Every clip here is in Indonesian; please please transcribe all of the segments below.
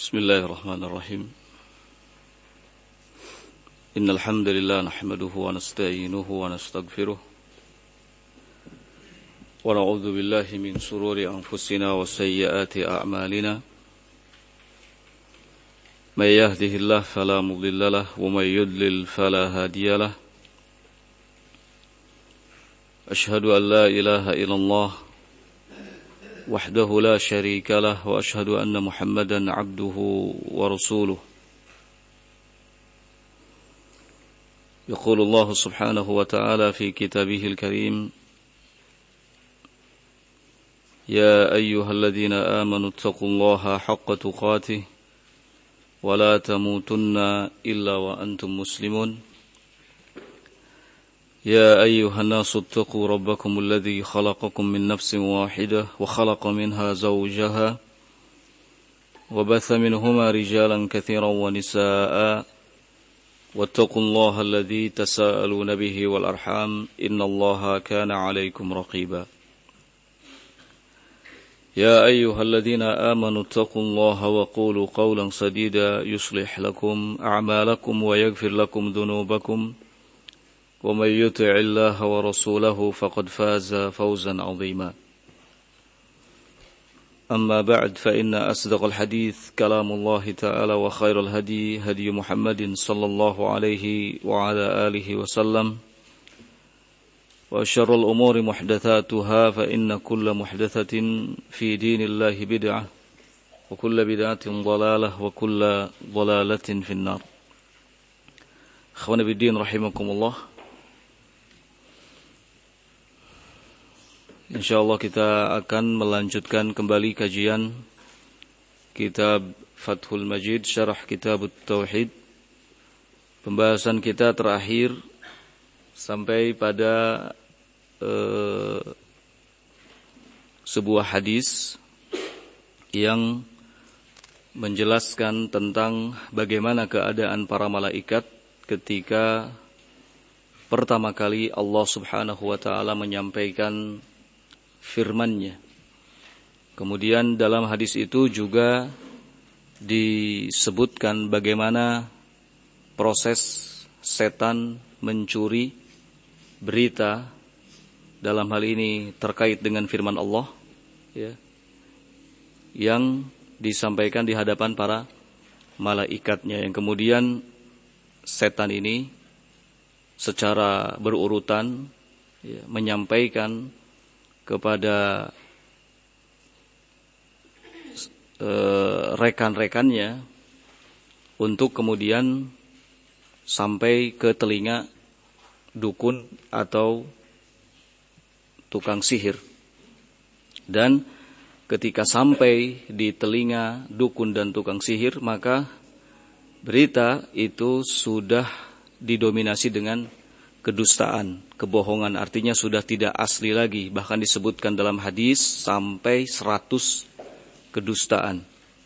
بسم الله الرحمن الرحيم إن الحمد لله نحمده ونستعينه ونستغفره ونعوذ بالله من شرور أنفسنا وسيئات أعمالنا من يهده الله فلا مضل له ومن يضلل فلا هادي له أشهد أن لا إله إلا الله وحده لا شريك له وأشهد أن محمدا عبده ورسوله يقول الله سبحانه وتعالى في كتابه الكريم يا أيها الذين آمنوا اتقوا الله حق تقاته ولا تموتن إلا وأنتم مسلمون يا أيها الناس اتقوا ربكم الذي خلقكم من نفس واحدة وخلق منها زوجها وبث منهما رجالا كثيرا ونساء واتقوا الله الذي تساءلون به والأرحام إن الله كان عليكم رقيبا يا أيها الذين آمنوا اتقوا الله وقولوا قولا سديدا يصلح لكم أعمالكم ويغفر لكم ذنوبكم ومن يطع الله ورسوله فقد فاز فوزا عظيما أما بعد فإن أصدق الحديث كلام الله تعالى وخير الهدي هدي محمد صلى الله عليه وعلى آله وسلم وشر الأمور محدثاتها فإن كل محدثة في دين الله بدعة وكل بدعة ضلالة وكل ضلالة في النار أخواني بالدين رحمكم الله. InsyaAllah kita akan melanjutkan kembali kajian kitab Fathul Majid Syarah Kitab Tauhid. Pembahasan kita terakhir sampai pada sebuah hadis yang menjelaskan tentang bagaimana keadaan para malaikat ketika pertama kali Allah Subhanahu wa taala menyampaikan firman-Nya. Kemudian dalam hadis itu juga disebutkan bagaimana proses setan mencuri berita, dalam hal ini terkait dengan firman Allah, ya, yang disampaikan di hadapan para malaikatnya, yang kemudian setan ini secara berurutan, ya, menyampaikan kepada rekan-rekannya untuk kemudian sampai ke telinga dukun atau tukang sihir. Dan ketika sampai di telinga dukun dan tukang sihir, maka berita itu sudah didominasi dengan kedustaan, kebohongan, artinya sudah tidak asli lagi. Bahkan disebutkan dalam hadis sampai 100 kedustaan.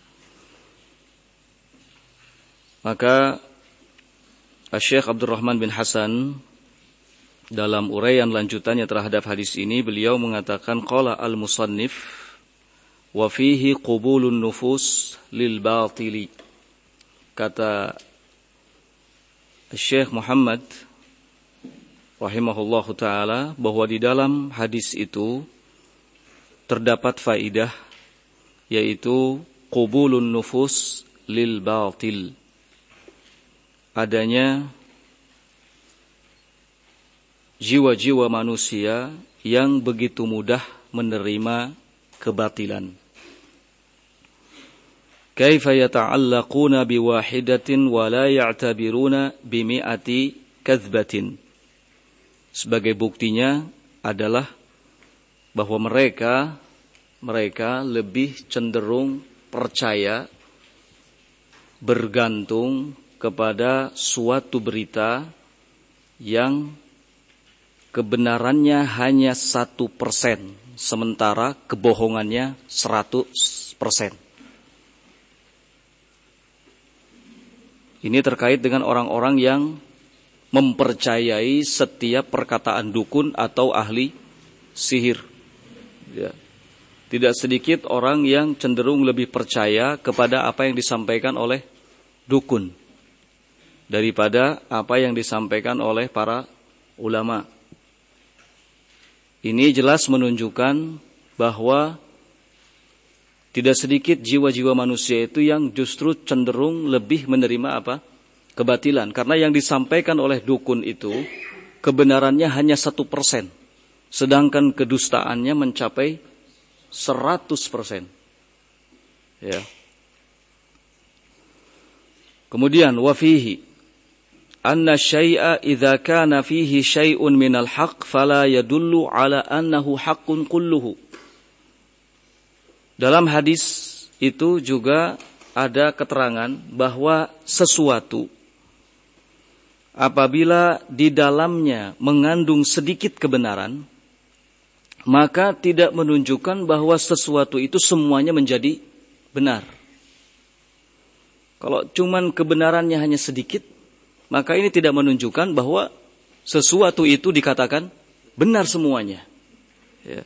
Maka Syekh Abdurrahman bin Hasan dalam uraian lanjutannya terhadap hadis ini, beliau mengatakan qala al-musannif wa fihi qubulun nufus lil batili. Kata Syekh Muhammad rahimahullahu ta'ala bahwa di dalam hadis itu terdapat faidah, yaitu qubulun nufus lil batil, adanya jiwa-jiwa manusia yang begitu mudah menerima kebatilan. Kaifa yata'allaquna biwahidatin wa la ya'tabiruna bimi'ati kadzbatin. Sebagai buktinya adalah bahwa mereka lebih cenderung percaya, bergantung kepada suatu berita yang kebenarannya hanya 1%, sementara kebohongannya 100%. Ini terkait dengan orang-orang yang mempercayai setiap perkataan dukun atau ahli sihir, ya. Tidak sedikit orang yang cenderung lebih percaya kepada apa yang disampaikan oleh dukun daripada apa yang disampaikan oleh para ulama. Ini jelas menunjukkan bahwa tidak sedikit jiwa-jiwa manusia itu yang justru cenderung lebih menerima apa? Kebatilan. Karena yang disampaikan oleh dukun itu kebenarannya hanya 1%. Sedangkan kedustaannya mencapai 100%. Ya. Kemudian wafihi anna syai'a idza kana fihi syai'un minal haqq fala yadullu ala annahu haqqun kulluhu. Dalam hadis itu juga ada keterangan bahwa sesuatu apabila di dalamnya mengandung sedikit kebenaran, maka tidak menunjukkan bahwa sesuatu itu semuanya menjadi benar. Kalau cuman kebenarannya hanya sedikit, maka ini tidak menunjukkan bahwa sesuatu itu dikatakan benar semuanya. Ya.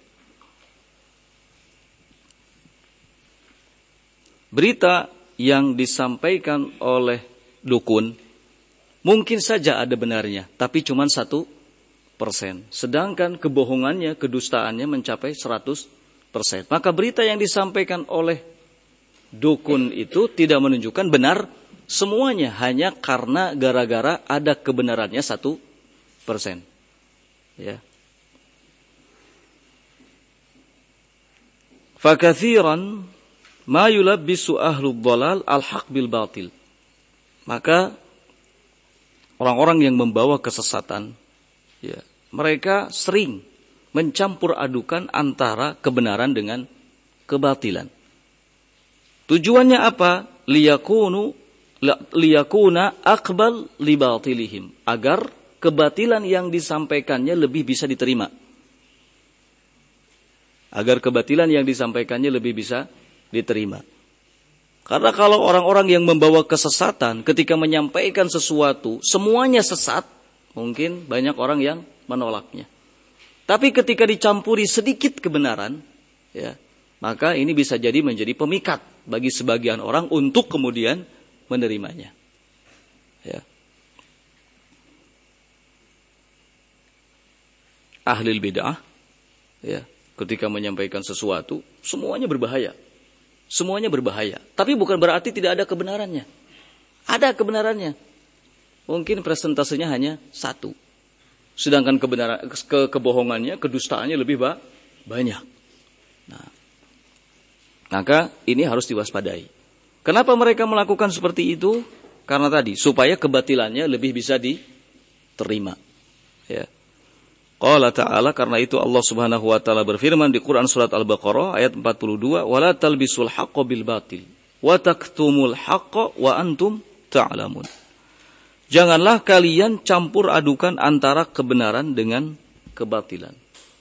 Berita yang disampaikan oleh dukun mungkin saja ada benarnya, tapi cuma 1%. Sedangkan kebohongannya, kedustaannya mencapai 100%. Maka berita yang disampaikan oleh dukun itu tidak menunjukkan benar semuanya, hanya karena gara-gara ada kebenarannya 1%. Ya. Fakathiran ma yulabbisu ahlul dhalal al-haq bil batil. Maka orang-orang yang membawa kesesatan, ya, mereka sering mencampur adukan antara kebenaran dengan kebatilan. Tujuannya apa? Liyakuna aqbal li batilihim, agar kebatilan yang disampaikannya lebih bisa diterima. Agar kebatilan yang disampaikannya lebih bisa diterima. Karena kalau orang-orang yang membawa kesesatan ketika menyampaikan sesuatu semuanya sesat, mungkin banyak orang yang menolaknya. Tapi ketika dicampuri sedikit kebenaran, ya, maka ini bisa jadi menjadi pemikat bagi sebagian orang untuk kemudian menerimanya. Ya. Ahlul bid'ah, ya, ketika menyampaikan sesuatu semuanya berbahaya. Semuanya berbahaya. Tapi bukan berarti tidak ada kebenarannya. Ada kebenarannya. Mungkin presentasenya hanya 1. Sedangkan kebohongannya, kedustaannya lebih banyak. Nah, maka ini harus diwaspadai. Kenapa mereka melakukan seperti itu? Karena tadi, supaya kebatilannya lebih bisa diterima. Ya. Qala ta'ala, karena itu Allah subhanahu wa ta'ala berfirman di Quran surat Al-Baqarah ayat 42, وَلَا تَلْبِسُوا الْحَقَّ بِالْبَاطِلِ وَتَكْتُمُوا الْحَقَّ وَأَنْتُمْ تَعْلَمُونَ. Janganlah kalian campur adukan antara kebenaran dengan kebatilan.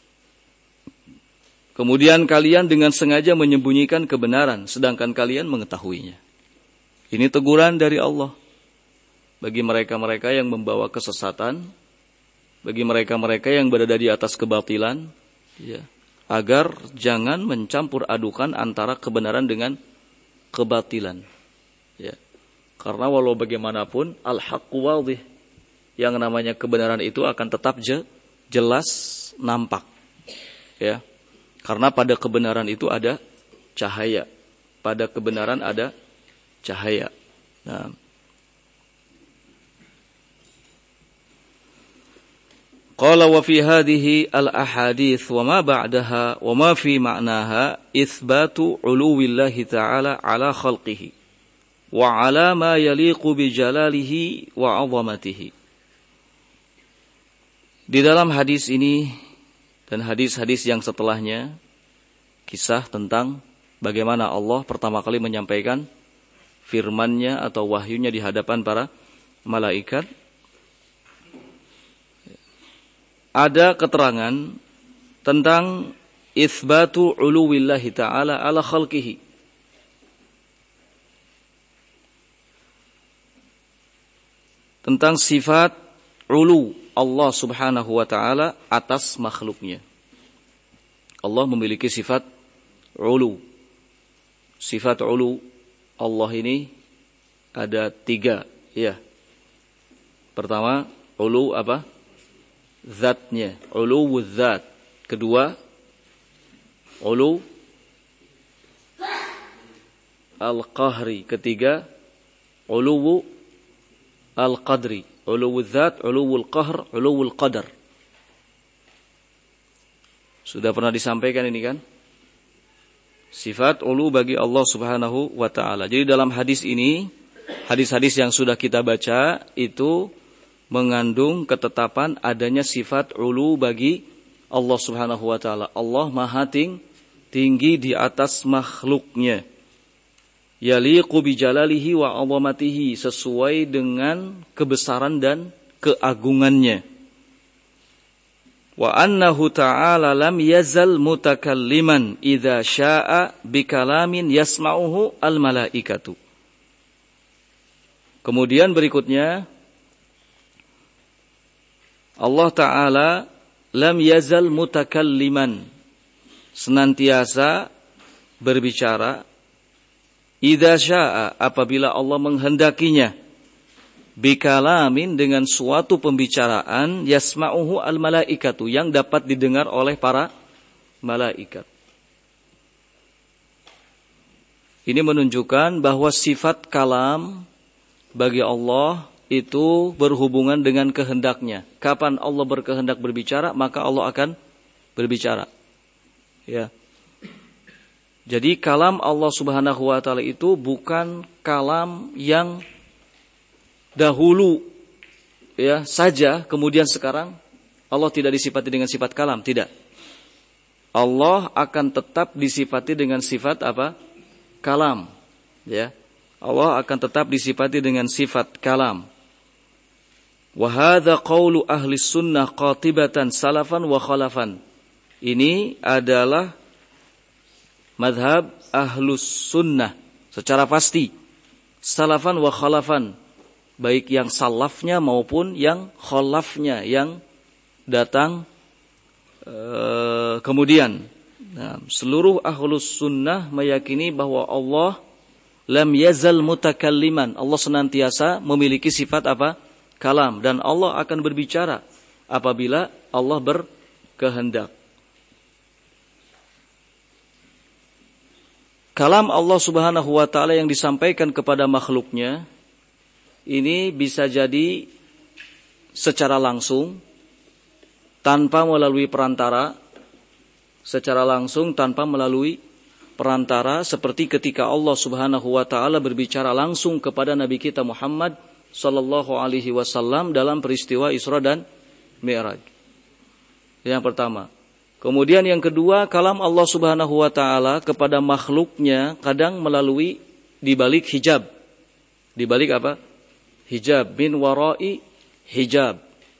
Kemudian kalian dengan sengaja menyembunyikan kebenaran, sedangkan kalian mengetahuinya. Ini teguran dari Allah bagi mereka-mereka yang membawa kesesatan, bagi mereka-mereka yang berada di atas kebatilan, ya, agar jangan mencampur adukan antara kebenaran dengan kebatilan. Ya. Karena walau bagaimanapun al-haqqu wadih, yang namanya kebenaran itu akan tetap jelas nampak. Ya. Karena pada kebenaran itu ada cahaya. Pada kebenaran ada cahaya. Nah, qala wa fi hadhihi al-ahadits wa ma ba'daha wa ma fi ma'naha itsbatu 'uluwillahi ta'ala 'ala khalqihi wa 'ala ma yaliqu bi jalalihi wa 'azamatihi. Di dalam hadis ini dan hadis-hadis yang setelahnya, kisah tentang bagaimana Allah pertama kali menyampaikan firman-Nya atau wahyunya di hadapan para malaikat. Ada keterangan tentang itsbatu 'uluwillahi ta'ala 'ala khalqihi. Tentang sifat ulu Allah subhanahu wa ta'ala atas makhluknya. Allah memiliki sifat ulu. Sifat ulu Allah ini ada 3, ya. Pertama, ulu apa? Zatnya, ulu zat. Kedua, ulu al-qahri. Ketiga, ulu al-qadri. Ulu zat, ulu al-qahr, ulu al-qadar. Sudah pernah disampaikan ini kan? Sifat ulu bagi Allah Subhanahu wa ta'ala. Jadi dalam hadis ini, hadis-hadis yang sudah kita baca itu mengandung ketetapan adanya sifat ulu bagi Allah Subhanahu wa ta'ala. Allah maha tinggi di atas makhluknya. Yaliqu bi jalalihi wa 'azamatihi, sesuai dengan kebesaran dan keagungannya. Wa annahu ta'ala lam yazal mutakalliman idza syaa'a bi kalamin yasma'uhu al malaikatu. Kemudian berikutnya, Allah Ta'ala lam yazal mutakalliman, senantiasa berbicara, idza syaa, apabila Allah menghendakinya, bikalamin, dengan suatu pembicaraan, yasma'uhu al-malaikatu, yang dapat didengar oleh para malaikat. Ini menunjukkan bahwa sifat kalam bagi Allah itu berhubungan dengan kehendaknya. Kapan Allah berkehendak berbicara, maka Allah akan berbicara. Ya. Jadi kalam Allah Subhanahu wa ta'ala itu bukan kalam yang dahulu ya saja, kemudian sekarang Allah tidak disifati dengan sifat kalam, tidak. Allah akan tetap disifati dengan sifat apa? Kalam. Ya. Allah akan tetap disifati dengan sifat kalam. Wa hadza qaulu ahli sunnah qatibatan salafan wa khalafan. Ini adalah madhab ahlus sunnah secara pasti, salafan wa khalafan, baik yang salafnya maupun yang khalafnya, yang datang kemudian. Nah, seluruh ahlus sunnah meyakini bahwa Allah lam yazal mutakalliman, Allah senantiasa memiliki sifat apa? Kalam, dan Allah akan berbicara apabila Allah berkehendak. Kalam Allah Subhanahu wa ta'ala yang disampaikan kepada makhluknya ini bisa jadi secara langsung tanpa melalui perantara, secara langsung tanpa melalui perantara, seperti ketika Allah Subhanahu wa ta'ala berbicara langsung kepada Nabi kita Muhammad sallallahu alaihi wasallam dalam peristiwa Isra dan Mi'raj. Yang pertama. Kemudian yang kedua, kalam Allah Subhanahu wa ta'ala kepada makhluknya kadang melalui dibalik hijab. Dibalik apa? Hijab, min warai hijab.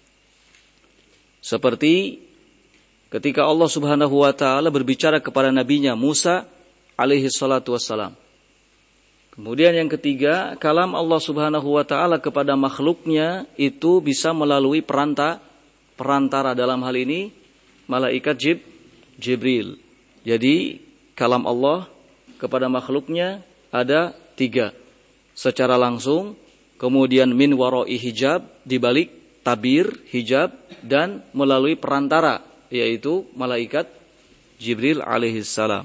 Seperti ketika Allah Subhanahu wa ta'ala berbicara kepada nabinya Musa alaihi salatu wassalam. Kemudian yang ketiga, kalam Allah Subhanahu wa ta'ala kepada makhluknya itu bisa melalui perantara, dalam hal ini malaikat Jibril. Jadi kalam Allah kepada makhluknya ada 3. Secara langsung, kemudian min warai hijab, dibalik tabir hijab, dan melalui perantara, yaitu malaikat Jibril alaihissalam.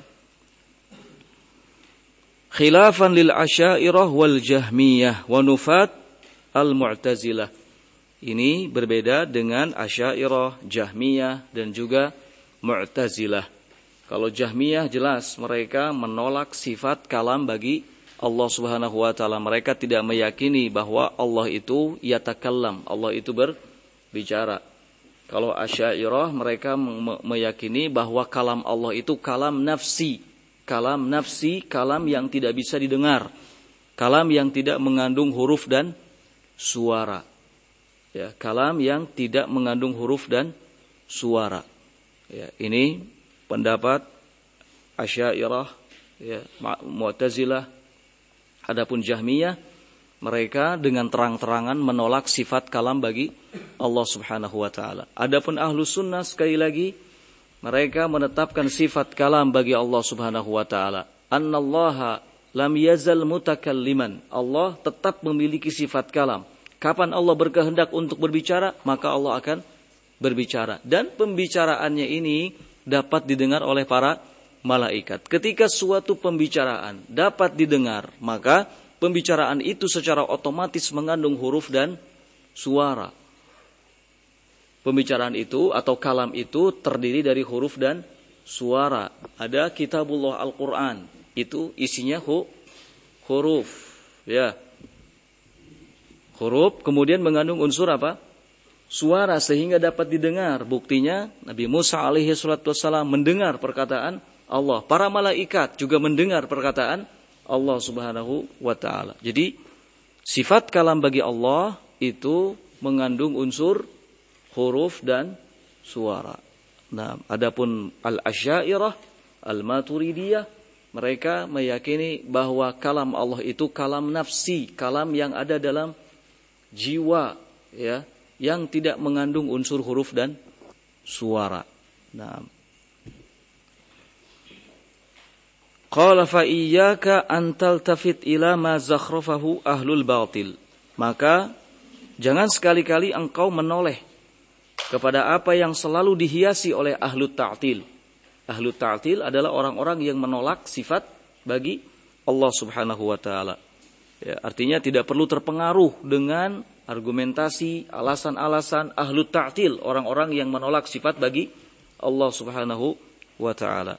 Khilafan lil asy'ariyah wal jahmiyah wa nufat al mu'tazilah. Ini berbeda dengan asy'ariyah, jahmiyah, dan juga mu'tazilah. Kalau jahmiyah jelas mereka menolak sifat kalam bagi Allah Subhanahu wa ta'ala. Mereka tidak meyakini bahwa Allah itu yatakallam, Allah itu berbicara. Kalau asy'ariyah mereka meyakini bahwa kalam Allah itu kalam nafsi. Kalam nafsi, kalam yang tidak bisa didengar, kalam yang tidak mengandung huruf dan suara. Ya, kalam yang tidak mengandung huruf dan suara. Ya, ini pendapat asy'ariyah, ya, mu'tazilah. Adapun jahmiyah, mereka dengan terang-terangan menolak sifat kalam bagi Allah Subhanahu wa ta'ala. Adapun ahlus sunnah sekali lagi, Mereka menetapkan sifat kalam bagi Allah Subhanahu wa taala. Annallaha lam yazal mutakalliman. Allah tetap memiliki sifat kalam. Kapan Allah berkehendak untuk berbicara, maka Allah akan berbicara. Dan pembicaraannya ini dapat didengar oleh para malaikat. Ketika suatu pembicaraan dapat didengar, maka pembicaraan itu secara otomatis mengandung huruf dan suara. Pembicaraan itu atau kalam itu terdiri dari huruf dan suara. Ada kitabullah Al-Quran, itu isinya huruf, ya. Huruf kemudian mengandung unsur apa? Suara, sehingga dapat didengar. Buktinya Nabi Musa alaihi salatu wassalam mendengar perkataan Allah. Para malaikat juga mendengar perkataan Allah Subhanahu wa taala. Jadi sifat kalam bagi Allah itu mengandung unsur huruf dan suara. Nah, adapun al-Asy'ariyah, al-Maturidiyah, mereka meyakini bahwa kalam Allah itu kalam nafsi, kalam yang ada dalam jiwa, ya, yang tidak mengandung unsur huruf dan suara. Nah, qala fa iyyaka an taltafit ila ma zakhrafahu ahlul batil. Maka jangan sekali-kali engkau menoleh kepada apa yang selalu dihiasi oleh ahlu ta'til. Ahlu ta'til adalah orang-orang yang menolak sifat bagi Allah Subhanahu wa taala. Ya, artinya tidak perlu terpengaruh dengan argumentasi, alasan-alasan ahlu ta'til, orang-orang yang menolak sifat bagi Allah Subhanahu wa taala.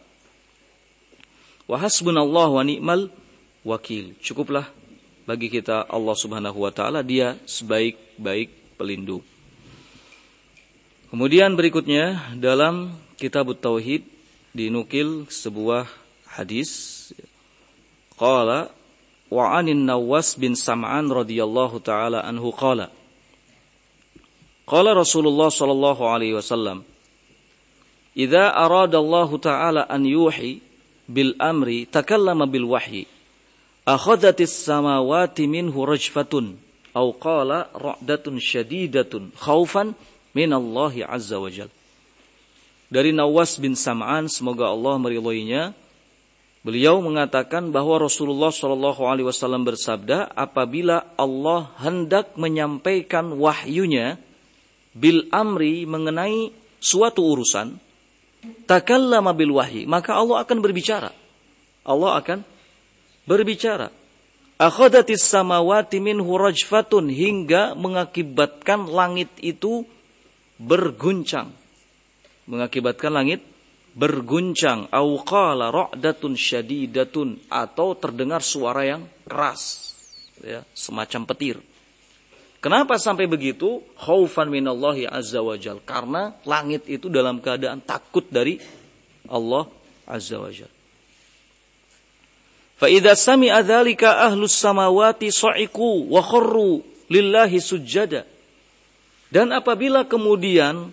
Wa hasbunallahu wa ni'mal wakil. Cukuplah bagi kita Allah Subhanahu wa taala, Dia sebaik-baik pelindung. Kemudian berikutnya dalam Kitab Tauhid dinukil sebuah hadis. Qala wa 'anin Nawas bin Sam'an radhiyallahu taala anhu qala. Qala Rasulullah sallallahu alaihi wasallam, "Idza arada Allah taala an yuhi bil amri takallama bil wahyi. Akhadhatis samawati minhu rajfatun aw qala ra'datun syadidatun khaufan minallahi azza wa jal." Dari Nawas bin Sam'an, semoga Allah meridhoinya, beliau mengatakan bahwa Rasulullah sallallahu alaihi wasallam bersabda, apabila Allah hendak menyampaikan wahyunya bil amri, mengenai suatu urusan, takallama bil wahyi, maka Allah akan berbicara. Allah akan berbicara. Akhadatis samawati minhu rajfatun, hingga mengakibatkan langit itu berguncang. Mengakibatkan langit berguncang. Au qala ra'datun syadidatun, atau terdengar suara yang keras, ya, semacam petir. Kenapa sampai begitu? Khaufan minallahi azza wa jal. Karena langit itu dalam keadaan takut dari Allah azza wa jal. Fa idza sami'a dzalika ahlus samawati sa'iqu wa kharru lillahi sujada. Dan apabila kemudian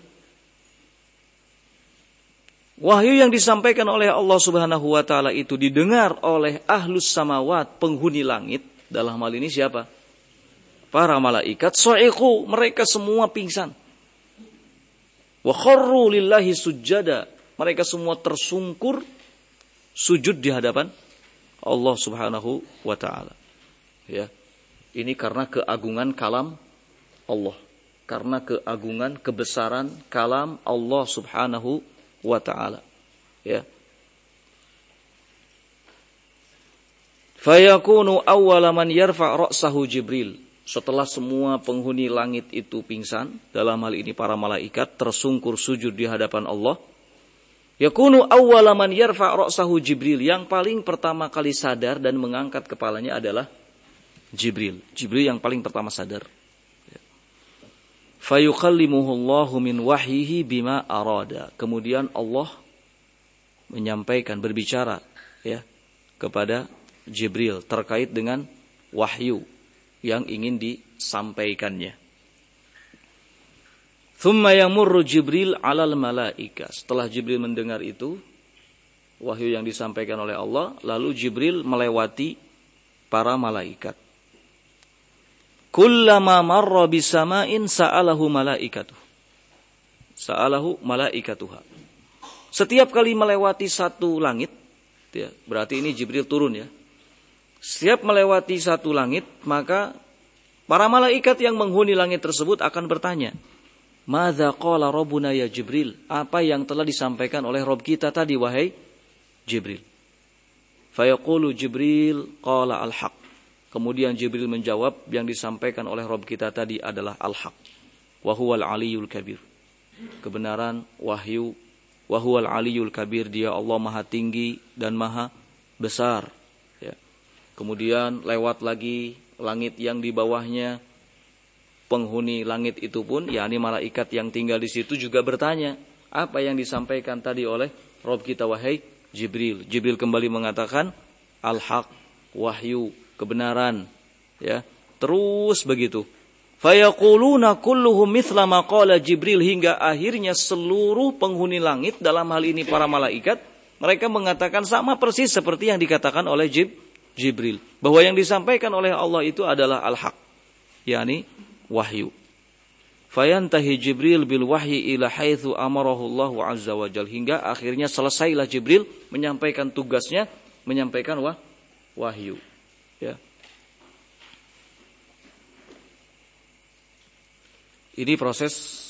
wahyu yang disampaikan oleh Allah Subhanahu wa taala itu didengar oleh ahlus samawat, penghuni langit, dalam hal ini siapa? Para malaikat, sa'iqu, mereka semua pingsan. Wa kharru lillahi sujada, mereka semua tersungkur sujud di hadapan Allah Subhanahu wa taala. Ya. Ini karena keagungan kalam Allah. Karena keagungan, kebesaran kalam Allah Subhanahu wa ta'ala. Ya. Fayakunu awwala man yarfa' ra'sahu Jibril. Setelah semua penghuni langit itu pingsan, dalam hal ini para malaikat tersungkur sujud di hadapan Allah, yakunu awwala man yarfa' ra'sahu Jibril. Yang paling pertama kali sadar dan mengangkat kepalanya adalah Jibril. Jibril yang paling pertama sadar. Fayukallimuhullahu min wahyihi bima arada. Kemudian Allah menyampaikan, berbicara, ya, kepada Jibril terkait dengan wahyu yang ingin disampaikannya. Thumma yamurru Jibril alal malaika. Setelah Jibril mendengar itu, wahyu yang disampaikan oleh Allah, lalu Jibril melewati para malaikat. Kullama marra bisama'in sa'alahu malaikatuh. Sa'alahu malaikatuha. Setiap kali melewati satu langit, ya, berarti ini Jibril turun ya. Setiap melewati satu langit, maka para malaikat yang menghuni langit tersebut akan bertanya, "Madza qala rabbuna ya Jibril?" Apa yang telah disampaikan oleh Rabb kita tadi wahai Jibril? Fayaqulu Jibril qala al-haq. Kemudian Jibril menjawab, yang disampaikan oleh Rabb kita tadi adalah al-haq. Wa huwal aliyul kabir. Kebenaran, wahyu, wa huwal aliyul kabir, dia Allah maha tinggi dan maha besar. Ya. Kemudian lewat lagi langit yang di bawahnya, penghuni langit itu pun, yakni malaikat yang tinggal di situ juga bertanya, apa yang disampaikan tadi oleh Rabb kita wahai Jibril. Jibril kembali mengatakan al-haq, wahyu, kebenaran, ya. Terus begitu. Fayaquluna kulluhum mithla ma qala Jibril, hingga akhirnya seluruh penghuni langit, dalam hal ini para malaikat, mereka mengatakan sama persis seperti yang dikatakan oleh Jibril, bahwa yang disampaikan oleh Allah itu adalah al-haq, yakni wahyu. Fayantahi Jibril bil wahyi ila haitsu amarahu Allah azza wa jalla, hingga akhirnya selesailah Jibril menyampaikan tugasnya, menyampaikan wahyu, ya. Ini proses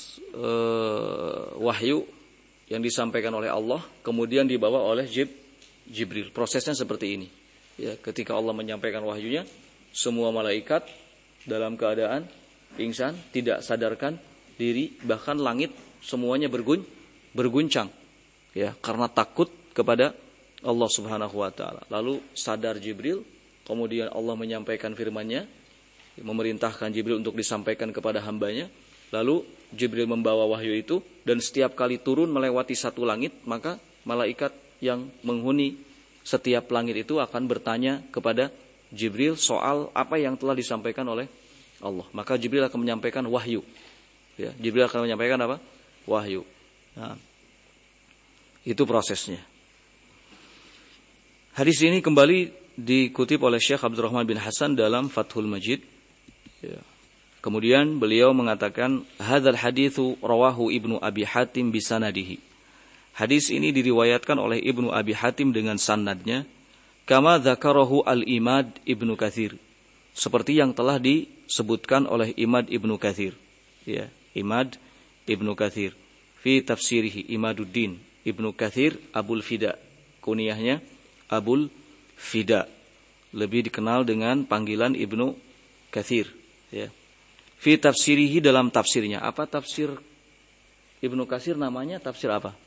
wahyu yang disampaikan oleh Allah kemudian dibawa oleh Jibril. Prosesnya seperti ini. Ya, ketika Allah menyampaikan wahyunya, semua malaikat dalam keadaan pingsan, tidak sadarkan diri, bahkan langit semuanya berguncang, ya, karena takut kepada Allah Subhanahu wa taala. Lalu sadar Jibril, kemudian Allah menyampaikan firman-Nya, memerintahkan Jibril untuk disampaikan kepada hambanya. Lalu Jibril membawa wahyu itu, dan setiap kali turun melewati satu langit, maka malaikat yang menghuni setiap langit itu akan bertanya kepada Jibril soal apa yang telah disampaikan oleh Allah. Maka Jibril akan menyampaikan wahyu. Ya, Jibril akan menyampaikan apa? Wahyu. Nah, itu prosesnya. Hadis ini kembali dikutip oleh Syekh Abdurrahman bin Hasan dalam Fathul Majid. Ya. Kemudian beliau mengatakan, hadzal haditsu rawahu Ibnu Abi Hatim bisanadihi. Hadis ini diriwayatkan oleh Ibnu Abi Hatim dengan sanadnya, kama dzakarahu al-Imad Ibnu Katsir, seperti yang telah disebutkan oleh Imad Ibnu Katsir. Ya, Imad Ibnu Katsir fi tafsirihi, Imaduddin Ibnu Katsir Abul Fida, kunyahnya Abul Fida, lebih dikenal dengan panggilan Ibnu Katsir, ya. Fi tafsirihi, dalam tafsirnya. Apa tafsir Ibnu Katsir namanya? Tafsir apa?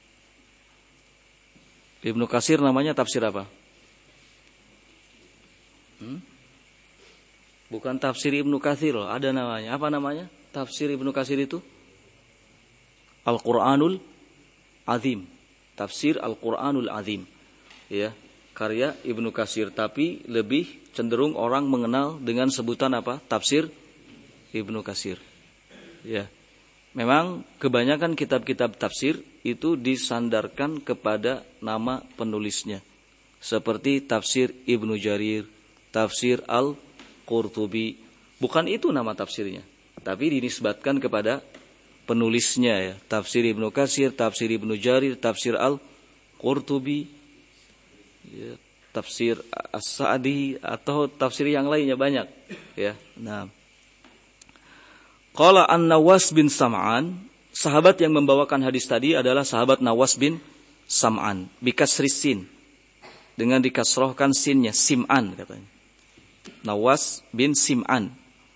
Ibnu Katsir namanya tafsir apa? Bukan tafsir Ibnu Katsir loh, ada namanya. Apa namanya? Tafsir Ibnu Katsir itu Al-Qur'anul Azim. Tafsir Al-Qur'anul Azim. Ya, karya Ibnu Katsir, tapi lebih cenderung orang mengenal dengan sebutan apa? Tafsir Ibnu Katsir. Ya. Memang kebanyakan kitab-kitab tafsir itu disandarkan kepada nama penulisnya. Seperti tafsir Ibnu Jarir, tafsir Al-Qurtubi. Bukan itu nama tafsirnya, tapi dinisbatkan kepada penulisnya, ya. Tafsir Ibnu Katsir, tafsir Ibnu Jarir, tafsir Al-Qurtubi, ya, tafsir As-Sa'di, atau tafsir yang lainnya banyak, ya. Nah, qala An-Nawas bin Sam'an, sahabat yang membawakan hadis tadi adalah sahabat Nawas bin Sam'an, bikasris sin, dengan dikasrohkan sinnya, Sim'an katanya. Nawas bin Sim'an.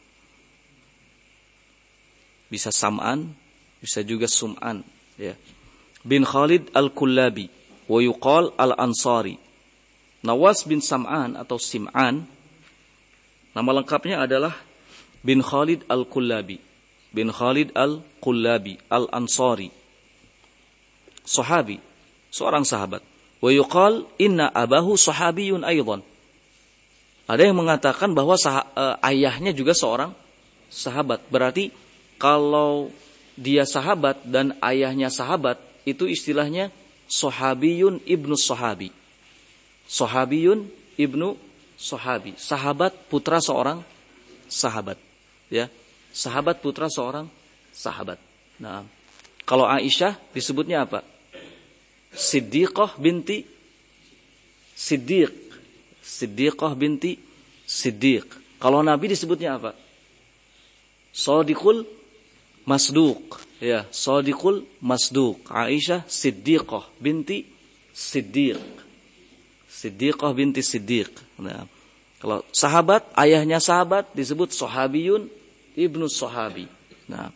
Bisa Sam'an, bisa juga Sum'an, ya. Bin Khalid Al-Kullabi wa yuqal Al-Ansari. Nawas bin Sam'an atau Sim'an, nama lengkapnya adalah bin Khalid Al-Kullabi. Bin Khalid Al-Kullabi Al-Ansari. Sahabi, seorang sahabat. Wa yuqal inna abahu sahabiyun aidan. Ada yang mengatakan bahwa ayahnya juga seorang sahabat. Berarti kalau dia sahabat dan ayahnya sahabat, itu istilahnya sahabiyun ibnu sahabi. Sahabiyun ibnu sahabi. Sahabat putra seorang sahabat. Ya, sahabat putra seorang sahabat. Nah, kalau Aisyah disebutnya apa? Siddiqah binti Siddiq. Siddiqah binti Siddiq. Kalau Nabi disebutnya apa? Shadiqul Masduq. Ya, Shadiqul Masduq. Aisyah Siddiqah binti Siddiq. Siddiqah binti Siddiq. Nah, kalau sahabat, ayahnya sahabat disebut sahabiyun ibnu sahabi. Nah,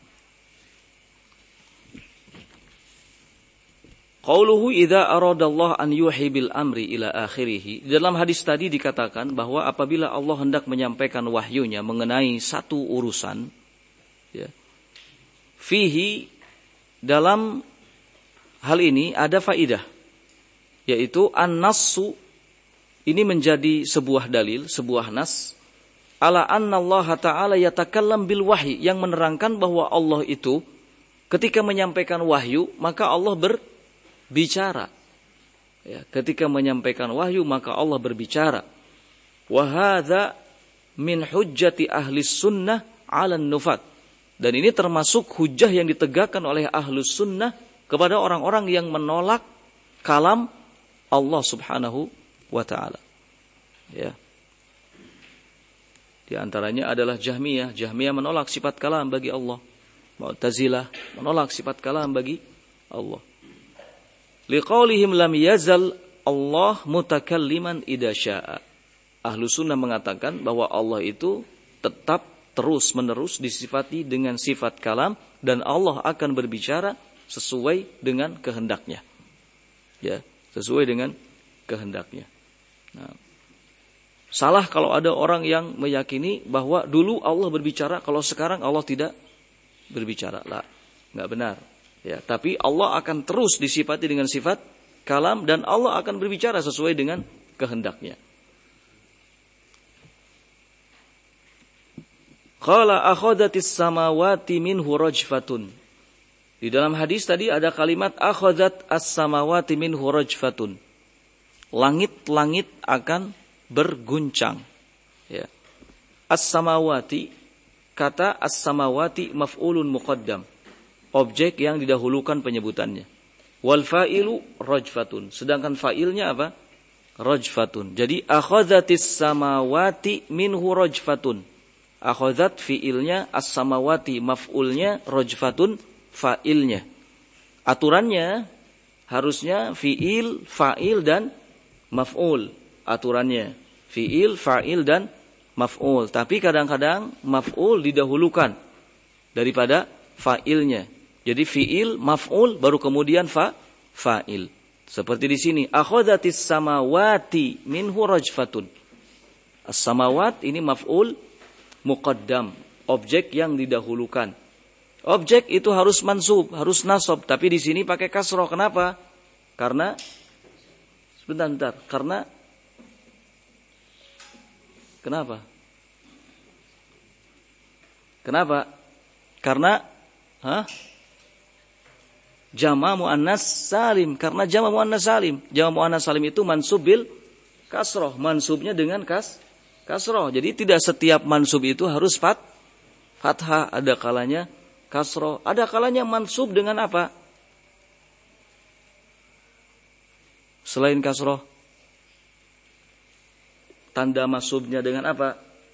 qauluhu idza aradallahu an yuhi bil amri ila akhirih. Dalam hadis tadi dikatakan bahwa apabila Allah hendak menyampaikan wahyunya mengenai satu urusan, ya, fihi, dalam hal ini ada faidah, yaitu an-nassu, ini menjadi sebuah dalil, sebuah nas, ala anna Allah Ta'ala yatakallam bil wahyi, yang menerangkan bahwa Allah itu ketika menyampaikan wahyu maka Allah berbicara. Ya, ketika menyampaikan wahyu maka Allah berbicara. Wa hadza min hujjati ahli sunnah 'ala nufat. Dan ini termasuk hujjah yang ditegakkan oleh ahlus sunnah kepada orang-orang yang menolak kalam Allah Subhanahu wa ta'ala. Ya. Di antaranya adalah Jahmiyah. Jahmiyah menolak sifat kalam bagi Allah. Mu'tazilah menolak sifat kalam bagi Allah. Liqaulihim lam yazal Allah mutakalliman idza syaa. Ahlus sunnah mengatakan bahwa Allah itu tetap terus-menerus disifati dengan sifat kalam dan Allah akan berbicara sesuai dengan kehendaknya. Ya, sesuai dengan kehendaknya. Nah, salah kalau ada orang yang meyakini bahwa dulu Allah berbicara, kalau sekarang Allah tidak berbicara. Lah, enggak benar. Ya, tapi Allah akan terus disifati dengan sifat kalam dan Allah akan berbicara sesuai dengan kehendaknya. Qala akhadhatis samawati minhu rajfatun. Di dalam hadis tadi ada kalimat akhadhat as-samawati minhu rajfatun. Langit-langit akan berguncang. Ya. As-samawati, kata as-samawati maf'ulun muqaddam. Objek yang didahulukan penyebutannya. Wal fa'ilu rajfatun. Sedangkan fa'ilnya apa? Rajfatun. Jadi akhadhatis samawati minhu rajfatun. Akhadhat fi'ilnya, as-samawati maf'ulnya, rajfatun fa'ilnya. Aturannya harusnya fi'il, fa'il dan maf'ul. Aturannya fi'il, fa'il dan maf'ul. Tapi kadang-kadang maf'ul didahulukan daripada fa'ilnya. Jadi fi'il, maf'ul, baru kemudian fa'il. Seperti di sini, akhadhatis samawati minhu rajfatun. As-samawat ini maf'ul muqaddam, objek yang didahulukan. Objek itu harus mansub, harus nasab, tapi di sini pakai kasroh. Kenapa? Karena sebentar. Kenapa? Karena jama' muannas salim. Karena jama' muannas salim. Jama' muannas salim itu mansub bil kasroh. Mansubnya dengan kasroh. Jadi tidak setiap mansub itu harus fathah. Ada kalanya kasroh. Ada kalanya mansub dengan apa? Selain kasroh. Tanda mansubnya dengan apa?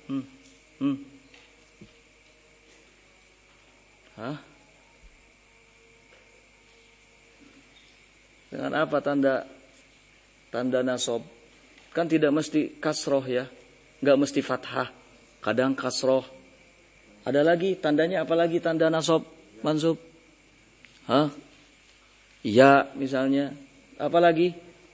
Dengan apa tanda nasab? Kan tidak mesti kasroh ya. Enggak mesti fathah. Kadang kasroh. Ada lagi tandanya, apa lagi tanda nasab mansub? Ya misalnya. Apa lagi?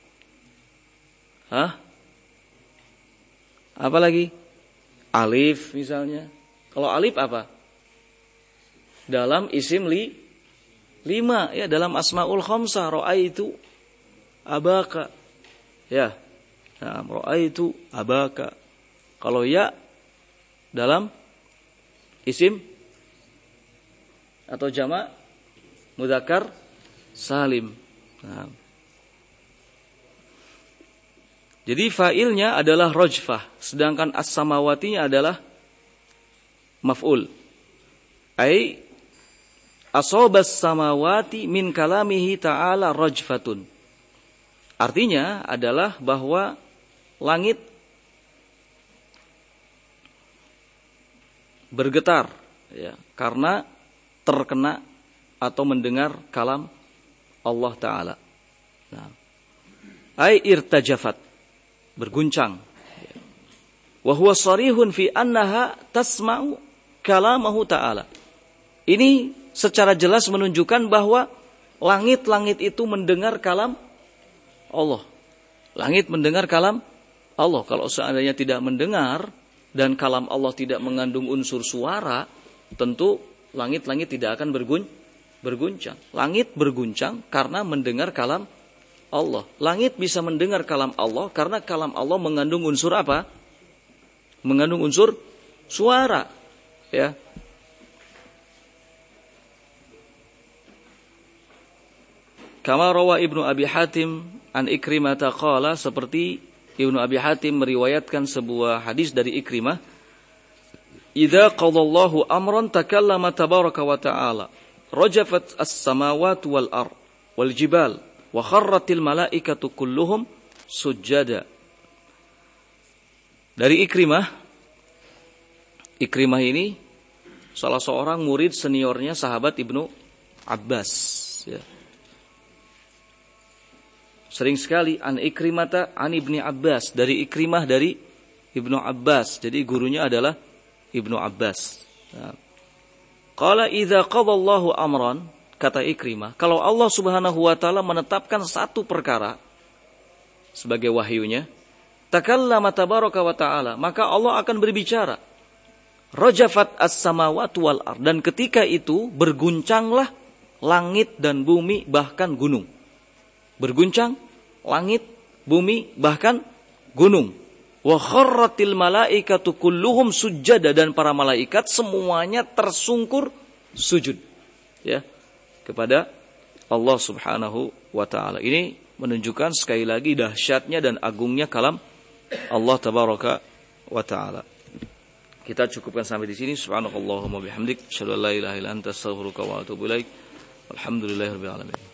Apa lagi? Alif misalnya. Kalau alif apa? Dalam isim 5 ya, dalam asmaul khamsah, ra'aitu abaka. Ya. Nah, ra'aitu abaka. Kalau ya dalam isim atau jama' mudzakkar salim. Nah. Jadi fa'ilnya adalah rajfah, sedangkan as-samawatinya adalah maf'ul. Ai asobas samawati min kalamihi ta'ala rajfatun. Artinya adalah bahwa langit bergetar ya, karena terkena atau mendengar kalam Allah Ta'ala. Nah, ay irtajafat, berguncang. Wa huwa sarihun fi annaha tasma'u kalamahu Ta'ala. Ini secara jelas menunjukkan bahwa langit-langit itu mendengar kalam Allah. Langit mendengar kalam Allah. Kalau seandainya tidak mendengar dan kalam Allah tidak mengandung unsur suara, tentu langit-langit tidak akan berguncang. Langit berguncang karena mendengar kalam Allah. Langit bisa mendengar kalam Allah karena kalam Allah mengandung unsur apa? Mengandung unsur suara. Ya. Kama rawa Ibnu Abi Hatim an Ikrimah qala, seperti Ibnu Abi Hatim meriwayatkan sebuah hadis dari Ikrimah, "Idza qadallahu amran takallama tabaraka wa ta'ala, rajafat as-samawati wal ard wal jibal wa kharratil malaikatu kulluhum sujada." Dari Ikrimah ini salah seorang murid seniornya sahabat Ibnu Abbas ya. Sering sekali an Ikrimata an Ibni Abbas, dari Ikrimah dari Ibnu Abbas. Jadi gurunya adalah Ibnu Abbas. Qala idza qadallahu amran, kata Ikrimah, kalau Allah Subhanahu wa taala menetapkan satu perkara sebagai wahyunya, takallama tabaraka wa taala, maka Allah akan berbicara. Rajafat as-samawati wal ard, dan ketika itu berguncanglah langit dan bumi bahkan gunung. Berguncang langit, bumi, bahkan gunung. Wa kharratil malaikatu kulluhum sujada, dan para malaikat semuanya tersungkur sujud ya kepada Allah Subhanahu wa taala. Ini menunjukkan sekali lagi dahsyatnya dan agungnya kalam Allah tabaraka wa taala. Kita cukupkan sampai di sini. Subhanakallahumma bihamdik, asyhadu an la ilaha illa anta, astaghfiruka wa atubu ilaik. Alhamdulillahirabbil alamin.